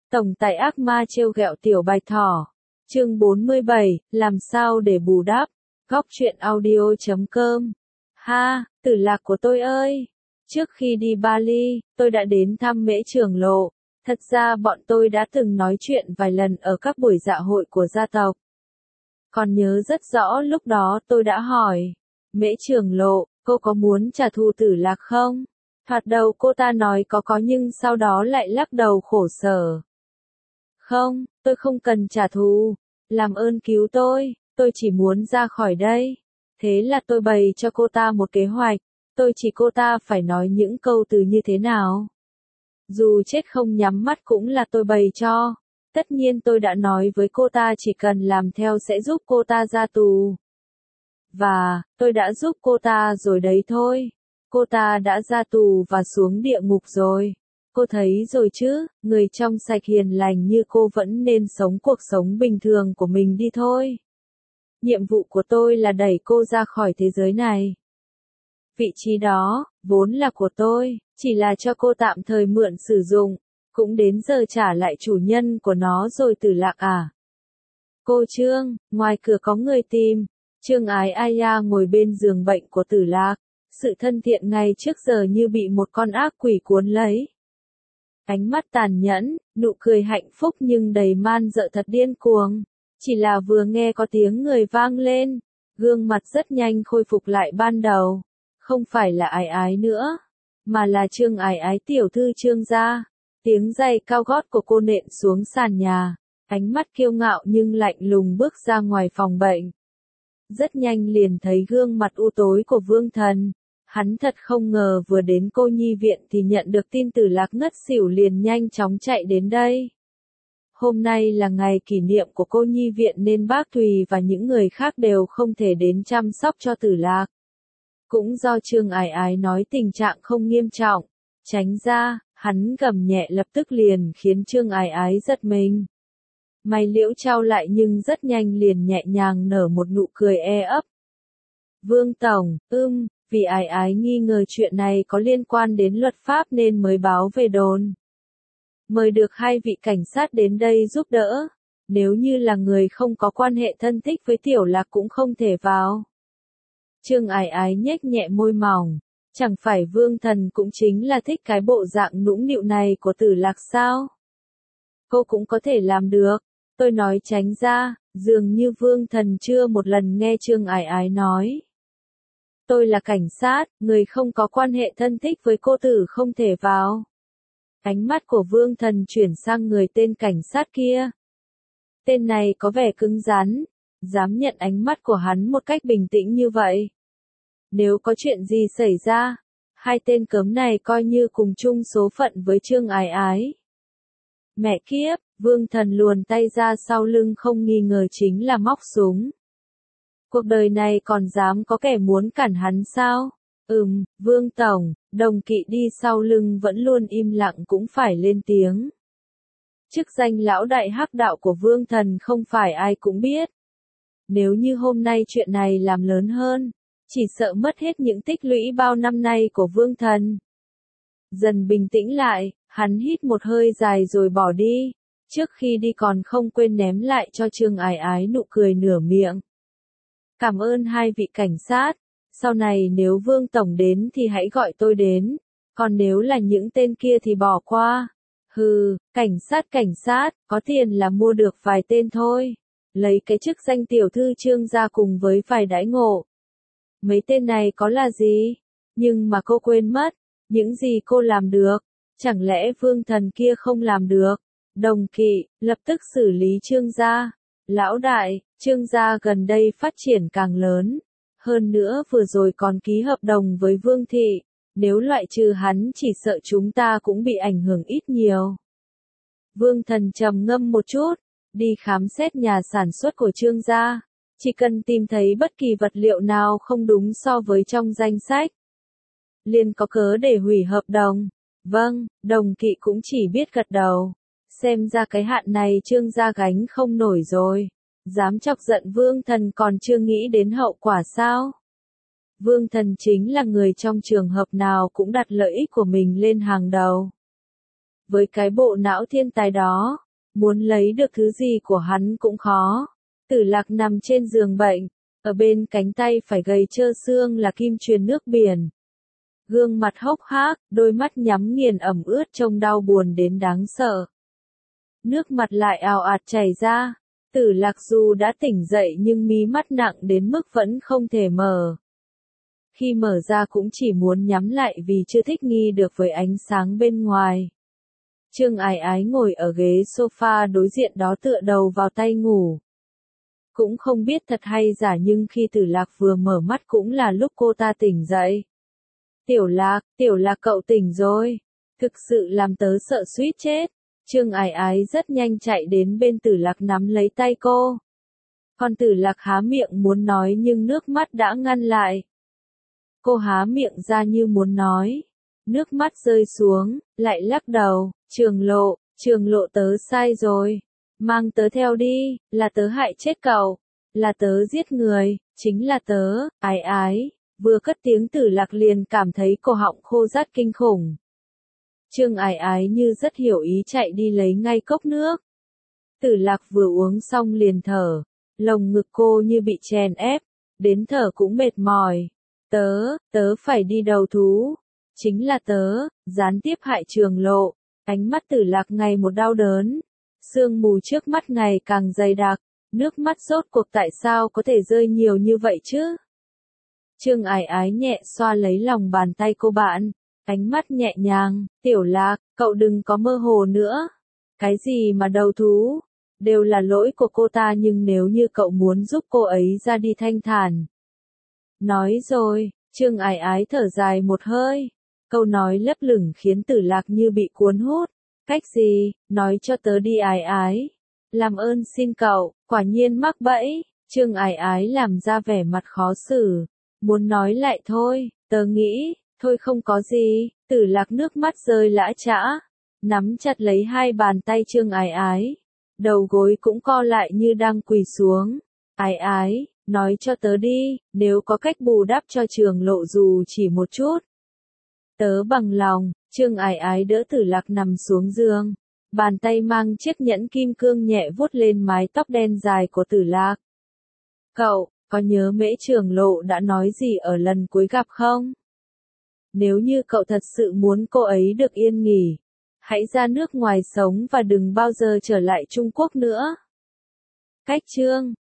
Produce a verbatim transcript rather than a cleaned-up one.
Tổng tài ác ma trêu ghẹo tiểu bạch thỏ. Chương bốn mươi bảy, làm sao để bù đắp. Góc truyện audio chấm com. Ha, Tử Lạc của tôi ơi! Trước khi đi Bali, tôi đã đến thăm Mễ Trường Lộ. Thật ra bọn tôi đã từng nói chuyện vài lần ở các buổi dạ hội của gia tộc. Còn nhớ rất rõ lúc đó tôi đã hỏi, Mễ Trường Lộ, cô có muốn trả thù Tử Lạc không? Thoạt đầu cô ta nói có có nhưng sau đó lại lắc đầu khổ sở. Không, tôi không cần trả thù. Làm ơn cứu tôi, tôi chỉ muốn ra khỏi đây. Thế là tôi bày cho cô ta một kế hoạch. Tôi chỉ cô ta phải nói những câu từ như thế nào. Dù chết không nhắm mắt cũng là tôi bày cho. Tất nhiên tôi đã nói với cô ta chỉ cần làm theo sẽ giúp cô ta ra tù. Và, tôi đã giúp cô ta rồi đấy thôi. Cô ta đã ra tù và xuống địa ngục rồi. Cô thấy rồi chứ, người trong sạch hiền lành như cô vẫn nên sống cuộc sống bình thường của mình đi thôi. Nhiệm vụ của tôi là đẩy cô ra khỏi thế giới này. Vị trí đó, vốn là của tôi, chỉ là cho cô tạm thời mượn sử dụng, cũng đến giờ trả lại chủ nhân của nó rồi. Tử Lạc à? Cô Trương, ngoài cửa có người tìm. Trương Ái Aya ngồi bên giường bệnh của Tử Lạc, sự thân thiện ngay trước giờ như bị một con ác quỷ cuốn lấy. Ánh mắt tàn nhẫn, nụ cười hạnh phúc nhưng đầy man dợ thật điên cuồng. Chỉ là vừa nghe có tiếng người vang lên, gương mặt rất nhanh khôi phục lại ban đầu. Không phải là Ái Ái nữa, mà là Trương Ái Ái tiểu thư Trương gia. Tiếng giày cao gót của cô nện xuống sàn nhà, ánh mắt kiêu ngạo nhưng lạnh lùng bước ra ngoài phòng bệnh. Rất nhanh liền thấy gương mặt u tối của Vương Thần. Hắn thật không ngờ vừa đến cô nhi viện thì nhận được tin Tử Lạc ngất xỉu liền nhanh chóng chạy đến đây. Hôm nay là ngày kỷ niệm của cô nhi viện nên bác Thùy và những người khác đều không thể đến chăm sóc cho Tử Lạc. Cũng do Trương Ái Ái nói tình trạng không nghiêm trọng, tránh ra, hắn gầm nhẹ lập tức liền khiến Trương Ái Ái giật mình. Mày liễu trao lại nhưng rất nhanh liền nhẹ nhàng nở một nụ cười e ấp. Vương Tổng, ưm, vì Ái Ái nghi ngờ chuyện này có liên quan đến luật pháp nên mới báo về đồn. Mời được hai vị cảnh sát đến đây giúp đỡ. Nếu như là người không có quan hệ thân thích với Tiểu Lạc cũng không thể vào. Trương Ái Ái nhếch nhẹ môi mỏng. Chẳng phải Vương Thần cũng chính là thích cái bộ dạng nũng nịu này của Tử Lạc sao? Cô cũng có thể làm được. Tôi nói tránh ra, dường như Vương Thần chưa một lần nghe Trương Ái Ái nói. Tôi là cảnh sát, người không có quan hệ thân thích với cô tử không thể vào. Ánh mắt của Vương Thần chuyển sang người tên cảnh sát kia. Tên này có vẻ cứng rắn, dám nhận ánh mắt của hắn một cách bình tĩnh như vậy. Nếu có chuyện gì xảy ra, hai tên cớm này coi như cùng chung số phận với Trương Ái Ái. Mẹ kiếp, Vương Thần luồn tay ra sau lưng không nghi ngờ chính là móc súng. Cuộc đời này còn dám có kẻ muốn cản hắn sao? Ừm, Vương Tổng, đồng kỵ đi sau lưng vẫn luôn im lặng cũng phải lên tiếng. Chức danh lão đại hắc đạo của Vương Thần không phải ai cũng biết. Nếu như hôm nay chuyện này làm lớn hơn, chỉ sợ mất hết những tích lũy bao năm nay của Vương Thần. Dần bình tĩnh lại, hắn hít một hơi dài rồi bỏ đi. Trước khi đi còn không quên ném lại cho Trương Ái Ái nụ cười nửa miệng. Cảm ơn hai vị cảnh sát. Sau này nếu Vương Tổng đến thì hãy gọi tôi đến. Còn nếu là những tên kia thì bỏ qua. Hừ, cảnh sát cảnh sát, có tiền là mua được vài tên thôi. Lấy cái chức danh tiểu thư Trương gia cùng với vài đãi ngộ. Mấy tên này có là gì? Nhưng mà cô quên mất. Những gì cô làm được. Chẳng lẽ Vương Thần kia không làm được? Đồng kỵ, lập tức xử lý Trương gia. Lão đại, Trương gia gần đây phát triển càng lớn. Hơn nữa vừa rồi còn ký hợp đồng với Vương Thị. Nếu loại trừ hắn chỉ sợ chúng ta cũng bị ảnh hưởng ít nhiều. Vương Thần trầm ngâm một chút. Đi khám xét nhà sản xuất của Trương gia. Chỉ cần tìm thấy bất kỳ vật liệu nào không đúng so với trong danh sách. Liền có cớ để hủy hợp đồng. Vâng, đồng kỵ cũng chỉ biết gật đầu. Xem ra cái hạn này Trương gia gánh không nổi rồi. Dám chọc giận Vương Thần còn chưa nghĩ đến hậu quả sao? Vương Thần chính là người trong trường hợp nào cũng đặt lợi ích của mình lên hàng đầu. với cái bộ não thiên tài đó, muốn lấy được thứ gì của hắn cũng khó. Tử Lạc nằm trên giường bệnh, ở bên cánh tay phải gầy trơ xương là kim truyền nước biển. Gương mặt hốc hác, đôi mắt nhắm nghiền ẩm ướt trông đau buồn đến đáng sợ. Nước mặt lại ào ạt chảy ra. Tử Lạc dù đã tỉnh dậy nhưng mí mắt nặng đến mức vẫn không thể mở. Khi mở ra cũng chỉ muốn nhắm lại vì chưa thích nghi được với ánh sáng bên ngoài. Trương Ái Ái ngồi ở ghế sofa đối diện đó tựa đầu vào tay ngủ. Cũng không biết thật hay giả nhưng khi Tử Lạc vừa mở mắt cũng là lúc cô ta tỉnh dậy. Tiểu Lạc, Tiểu Lạc cậu tỉnh rồi. Thực sự làm tớ sợ suýt chết. Trương Ái Ái rất nhanh chạy đến bên Tử Lạc nắm lấy tay cô. Còn Tử Lạc há miệng muốn nói nhưng nước mắt đã ngăn lại. Cô há miệng ra như muốn nói. Nước mắt rơi xuống, lại lắc đầu. Trường Lộ, Trường Lộ tớ sai rồi. Mang tớ theo đi, là tớ hại chết cậu. Là tớ giết người, chính là tớ, Ái Ái. Vừa cất tiếng Tử Lạc liền cảm thấy cổ họng khô rát kinh khủng. Trương Ái Ái như rất hiểu ý chạy đi lấy ngay cốc nước. Tử Lạc vừa uống xong liền thở. Lồng ngực cô như bị chèn ép. Đến thở cũng mệt mỏi. Tớ, tớ phải đi đầu thú. Chính là tớ, gián tiếp hại Trường Lộ. Ánh mắt Tử Lạc ngày một đau đớn. Sương mù trước mắt ngày càng dày đặc. Nước mắt rốt cuộc tại sao có thể rơi nhiều như vậy chứ? Trương Ái Ái nhẹ xoa lấy lòng bàn tay cô bạn. Ánh mắt nhẹ nhàng. Tiểu Lạc, cậu đừng có mơ hồ nữa. Cái gì mà đầu thú? Đều là lỗi của cô ta nhưng nếu như cậu muốn giúp cô ấy ra đi thanh thản. Nói rồi, Trương Ái Ái thở dài một hơi. Câu nói lấp lửng khiến Tử Lạc như bị cuốn hút. Cách gì, nói cho tớ đi Ái Ái. Làm ơn xin cậu, quả nhiên mắc bẫy. Trương Ái Ái làm ra vẻ mặt khó xử. Muốn nói lại thôi, tớ nghĩ, thôi không có gì. Tử Lạc nước mắt rơi lã chã. Nắm chặt lấy hai bàn tay Trương Ái Ái. Đầu gối cũng co lại như đang quỳ xuống. Ái Ái, nói cho tớ đi, nếu có cách bù đắp cho Trường Lộ dù chỉ một chút. Tớ bằng lòng. Trương Ái Ái đỡ Tử Lạc nằm xuống giường. Bàn tay mang chiếc nhẫn kim cương nhẹ vuốt lên mái tóc đen dài của Tử Lạc. Cậu, có nhớ Mễ Trường Lộ đã nói gì ở lần cuối gặp không? Nếu như cậu thật sự muốn cô ấy được yên nghỉ, hãy ra nước ngoài sống và đừng bao giờ trở lại Trung Quốc nữa. Cách chương